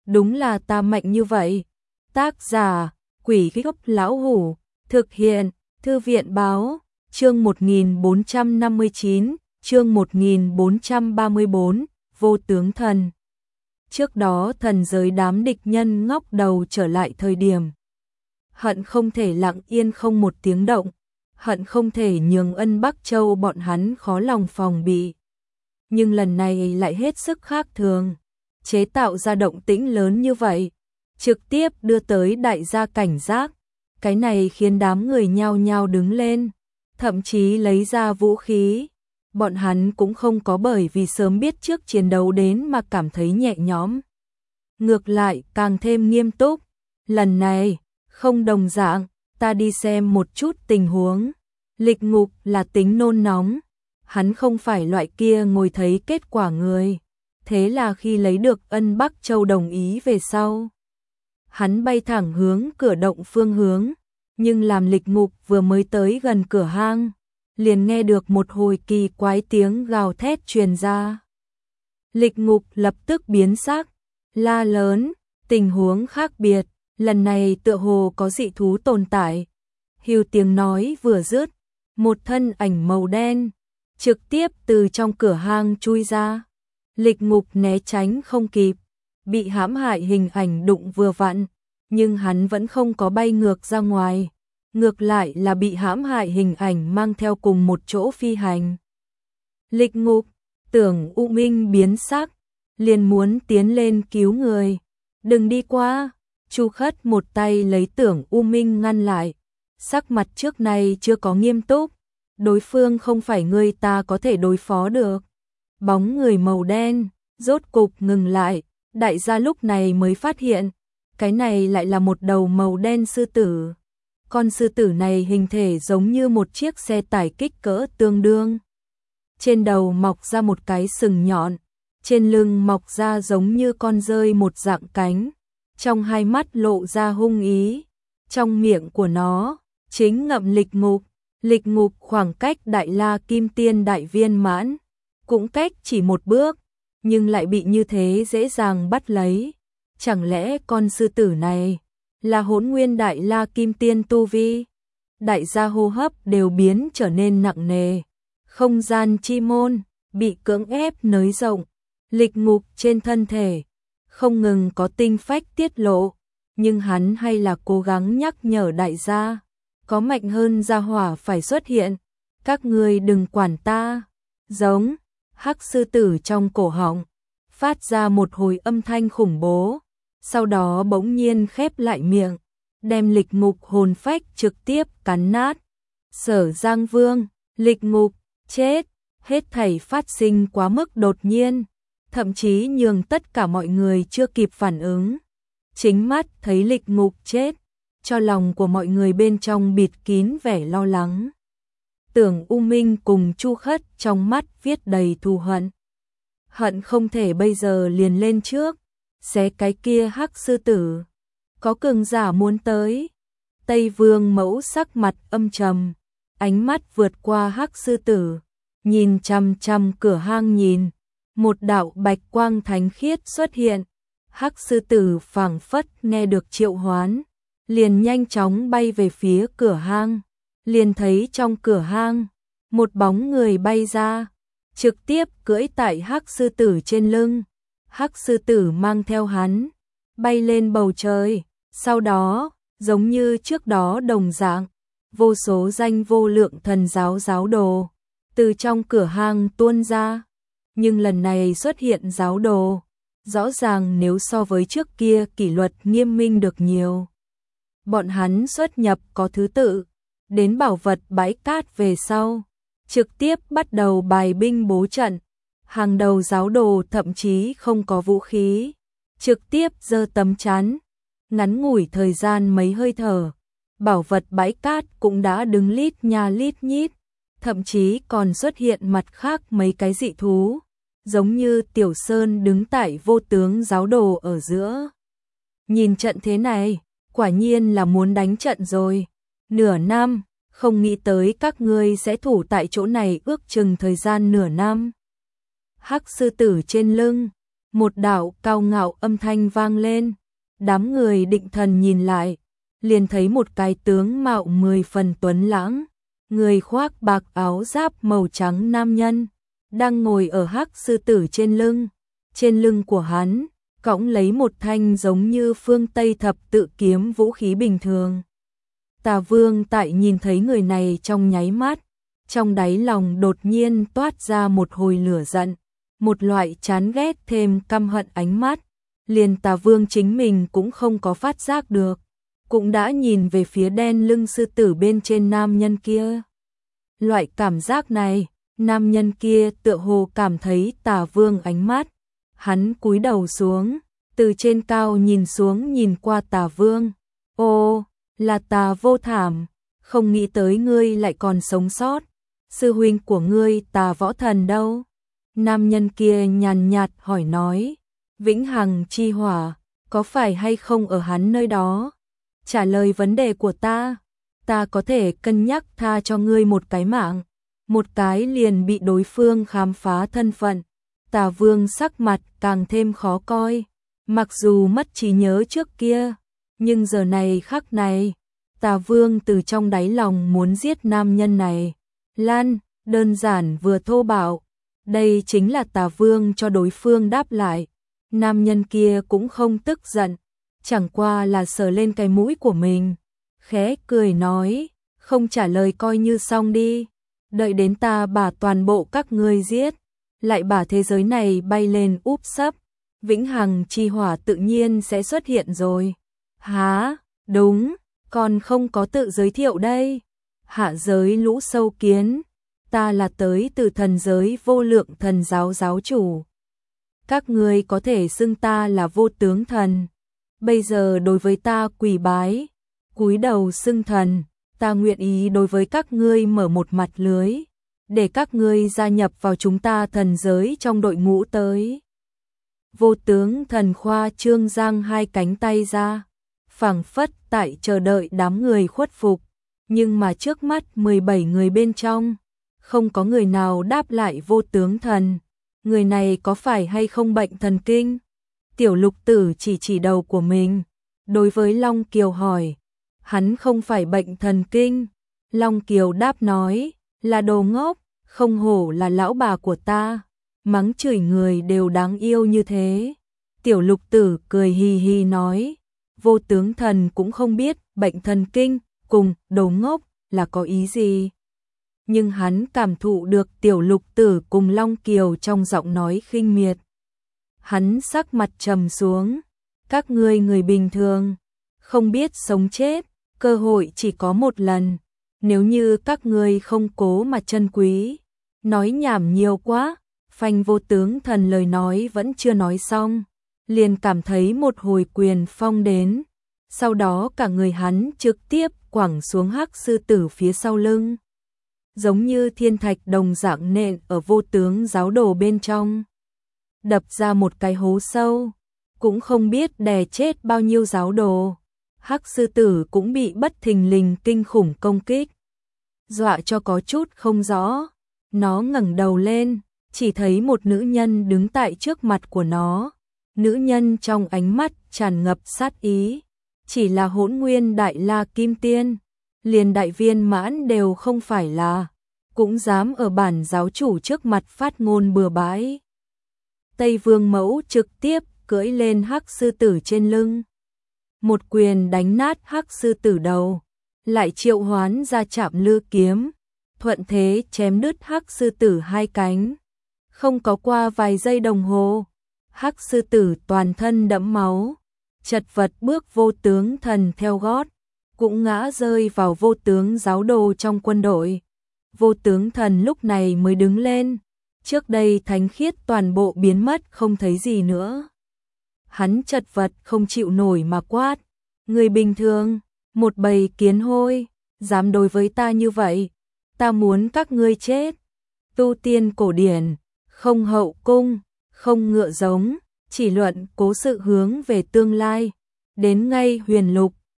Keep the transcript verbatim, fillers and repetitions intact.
đúng là ta mạnh như vậy. Tác giả, Quỷ Gốc Lão Hủ, thực hiện, Thư viện báo, chương một nghìn bốn trăm năm mươi chín, chương một nghìn bốn trăm ba mươi bốn, vô tướng thần. Trước đó thần giới đám địch nhân ngóc đầu trở lại thời điểm. Hận không thể lặng yên không một tiếng động, hận không thể nhường Ân Bắc Châu bọn hắn khó lòng phòng bị. Nhưng lần này lại hết sức khác thường, chế tạo ra động tĩnh lớn như vậy, trực tiếp đưa tới đại gia cảnh giác. Cái này khiến đám người nhao nhao đứng lên, thậm chí lấy ra vũ khí. Bọn hắn cũng không có bởi vì sớm biết trước chiến đấu đến mà cảm thấy nhẹ nhõm. Ngược lại càng thêm nghiêm túc. Lần này, không đồng dạng, ta đi xem một chút tình huống. Lịch Ngục là tính nôn nóng. Hắn không phải loại kia ngồi thấy kết quả người. Thế là khi lấy được Ân Bắc Châu đồng ý về sau, hắn bay thẳng hướng cửa động phương hướng. Nhưng làm Lịch Ngục vừa mới tới gần cửa hang, liền nghe được một hồi kỳ quái tiếng gào thét truyền ra. Lịch Ngục lập tức biến sắc, la lớn, tình huống khác biệt, lần này tựa hồ có dị thú tồn tại. Hưu tiếng nói vừa dứt, một thân ảnh màu đen trực tiếp từ trong cửa hang chui ra. Lịch Ngục né tránh không kịp, bị hãm hại hình ảnh đụng vừa vặn, nhưng hắn vẫn không có bay ngược ra ngoài, ngược lại là bị hãm hại hình ảnh mang theo cùng một chỗ phi hành. Lịch Ngục, Tưởng U Minh biến sắc, liền muốn tiến lên cứu người. Đừng đi qua, Chu Khất một tay lấy Tưởng U Minh ngăn lại, sắc mặt trước này chưa có nghiêm túc, đối phương không phải người ta có thể đối phó được. Bóng người màu đen, rốt cục ngừng lại, đại gia lúc này mới phát hiện, cái này lại là một đầu màu đen sư tử. Con sư tử này hình thể giống như một chiếc xe tải kích cỡ tương đương. Trên đầu mọc ra một cái sừng nhọn, trên lưng mọc ra giống như con dơi một dạng cánh, trong hai mắt lộ ra hung ý, trong miệng của nó chính ngậm Lịch Ngục. Lịch Ngục khoảng cách Đại La Kim Tiên đại viên mãn cũng cách chỉ một bước, nhưng lại bị như thế dễ dàng bắt lấy. Chẳng lẽ con sư tử này là Hỗn Nguyên Đại La Kim Tiên tu vi? Đại gia hô hấp đều biến trở nên nặng nề. Không gian chi môn bị cưỡng ép nới rộng. Lịch Ngục trên thân thể không ngừng có tinh phách tiết lộ, nhưng hắn hay là cố gắng nhắc nhở đại gia, có mạnh hơn gia hỏa phải xuất hiện. Các ngươi đừng quản ta. Giống, hắc sư tử trong cổ họng phát ra một hồi âm thanh khủng bố, sau đó bỗng nhiên khép lại miệng, đem Lịch Ngục hồn phách trực tiếp cắn nát. Sở Giang Vương, Lịch Ngục, chết. Hết thảy phát sinh quá mức đột nhiên, thậm chí nhường tất cả mọi người chưa kịp phản ứng. Chính mắt thấy Lịch Ngục chết, cho lòng của mọi người bên trong bịt kín vẻ lo lắng. Tưởng U Minh cùng Chu Khất trong mắt viết đầy thù hận. Hận không thể bây giờ liền lên trước, xé cái kia hắc sư tử. Có cường giả muốn tới. Tây Vương Mẫu sắc mặt âm trầm, ánh mắt vượt qua hắc sư tử, nhìn chằm chằm cửa hang nhìn. Một đạo bạch quang thánh khiết xuất hiện. Hắc sư tử phảng phất nghe được triệu hoán, liền nhanh chóng bay về phía cửa hang. Liền thấy trong cửa hang, một bóng người bay ra, trực tiếp cưỡi tại hắc sư tử trên lưng. Hắc sư tử mang theo hắn, bay lên bầu trời. Sau đó, giống như trước đó đồng dạng, vô số danh vô lượng thần giáo giáo đồ từ trong cửa hang tuôn ra. Nhưng lần này xuất hiện giáo đồ, rõ ràng nếu so với trước kia kỷ luật nghiêm minh được nhiều. Bọn hắn xuất nhập có thứ tự, đến bảo vật bãi cát về sau, trực tiếp bắt đầu bài binh bố trận. Hàng đầu giáo đồ thậm chí không có vũ khí, trực tiếp giơ tấm chắn. Ngắn ngủi thời gian mấy hơi thở, bảo vật bãi cát cũng đã đứng lít nha lít nhít, thậm chí còn xuất hiện mặt khác mấy cái dị thú, giống như Tiểu Sơn đứng tại vô tướng giáo đồ ở giữa. Nhìn trận thế này, quả nhiên là muốn đánh trận rồi. Nửa năm, không nghĩ tới các ngươi sẽ thủ tại chỗ này ước chừng thời gian nửa năm. Hắc sư tử trên lưng, một đạo cao ngạo âm thanh vang lên. Đám người định thần nhìn lại, liền thấy một cái tướng mạo mười phần tuấn lãng, người khoác bạc áo giáp màu trắng nam nhân, đang ngồi ở hắc sư tử trên lưng. Trên lưng của hắn, cõng lấy một thanh giống như phương Tây thập tự kiếm vũ khí bình thường. Tà Vương tại nhìn thấy người này trong nháy mắt, trong đáy lòng đột nhiên toát ra một hồi lửa giận, một loại chán ghét thêm căm hận ánh mắt, liền Tà Vương chính mình cũng không có phát giác được, cũng đã nhìn về phía đen lưng sư tử bên trên nam nhân kia. Loại cảm giác này, nam nhân kia tựa hồ cảm thấy Tà Vương ánh mắt, hắn cúi đầu xuống, từ trên cao nhìn xuống nhìn qua Tà Vương. Ô, là Tà Vô Thảm, không nghĩ tới ngươi lại còn sống sót. Sư huynh của ngươi Tà Võ Thần đâu? Nam nhân kia nhàn nhạt hỏi nói. Vĩnh Hằng chi hỏa, có phải hay không ở hắn nơi đó? Trả lời vấn đề của ta, ta có thể cân nhắc tha cho ngươi một cái mạng, một cái liền bị đối phương khám phá thân phận. Tà Vương sắc mặt càng thêm khó coi, mặc dù mất trí nhớ trước kia, nhưng giờ này khắc này, Tà Vương từ trong đáy lòng muốn giết nam nhân này. Lan, đơn giản vừa thô bạo, đây chính là Tà Vương cho đối phương đáp lại. Nam nhân kia cũng không tức giận, chẳng qua là sờ lên cái mũi của mình, khẽ cười nói, không trả lời coi như xong đi, đợi đến ta bả toàn bộ các ngươi giết, lại bả thế giới này bay lên úp sấp, Vĩnh Hằng chi hỏa tự nhiên sẽ xuất hiện rồi. Hả, đúng, còn không có tự giới thiệu đây. Hạ giới lũ sâu kiến, ta là tới từ thần giới vô lượng thần giáo giáo chủ. Các ngươi có thể xưng ta là vô tướng thần. Bây giờ đối với ta quỳ bái, cúi đầu xưng thần, ta nguyện ý đối với các ngươi mở một mặt lưới, để các ngươi gia nhập vào chúng ta thần giới trong đội ngũ tới. Vô tướng thần khoa trương giang hai cánh tay ra, phảng phất tại chờ đợi đám người khuất phục, nhưng mà trước mắt mười bảy người bên trong, không có người nào đáp lại vô tướng thần. Người này có phải hay không bệnh thần kinh? Tiểu Lục Tử chỉ chỉ đầu của mình, đối với Long Kiều hỏi, hắn không phải bệnh thần kinh. Long Kiều đáp nói, là đồ ngốc, không hổ là lão bà của ta, mắng chửi người đều đáng yêu như thế. Tiểu Lục Tử cười hì hì nói, vô tướng thần cũng không biết bệnh thần kinh cùng đồ ngốc là có ý gì. Nhưng hắn cảm thụ được Tiểu Lục Tử cùng Long Kiều trong giọng nói khinh miệt. Hắn sắc mặt trầm xuống, các ngươi người bình thường, không biết sống chết, cơ hội chỉ có một lần, nếu như các ngươi không cố mà trân quý, nói nhảm nhiều quá. Phanh vô tướng thần lời nói vẫn chưa nói xong, liền cảm thấy một hồi quyền phong đến, sau đó cả người hắn trực tiếp quẳng xuống hắc sư tử phía sau lưng, giống như thiên thạch đồng dạng nện ở vô tướng giáo đồ bên trong, đập ra một cái hố sâu, cũng không biết đè chết bao nhiêu giáo đồ. Hắc sư tử cũng bị bất thình lình kinh khủng công kích, dọa cho có chút không rõ. Nó ngẩng đầu lên, chỉ thấy một nữ nhân đứng tại trước mặt của nó. Nữ nhân trong ánh mắt tràn ngập sát ý, chỉ là Hỗn Nguyên Đại La Kim Tiên, liền đại viên mãn đều không phải là, cũng dám ở bản giáo chủ trước mặt phát ngôn bừa bãi. Tây Vương Mẫu trực tiếp cưỡi lên hắc sư tử trên lưng, một quyền đánh nát hắc sư tử đầu, lại triệu hoán ra Trảm Lư kiếm, thuận thế chém đứt hắc sư tử hai cánh. Không có qua vài giây đồng hồ, hắc sư tử toàn thân đẫm máu, chật vật bước vô tướng thần theo gót, cũng ngã rơi vào vô tướng giáo đồ trong quân đội. Vô tướng thần lúc này mới đứng lên, trước đây thánh khiết toàn bộ biến mất không thấy gì nữa. Hắn chật vật không chịu nổi mà quát, người bình thường, một bầy kiến hôi, dám đối với ta như vậy, ta muốn các ngươi chết. Tu tiên cổ điển, không hậu cung, không ngựa giống, chỉ luận cố sự hướng về tương lai. Đến ngay huyền lục,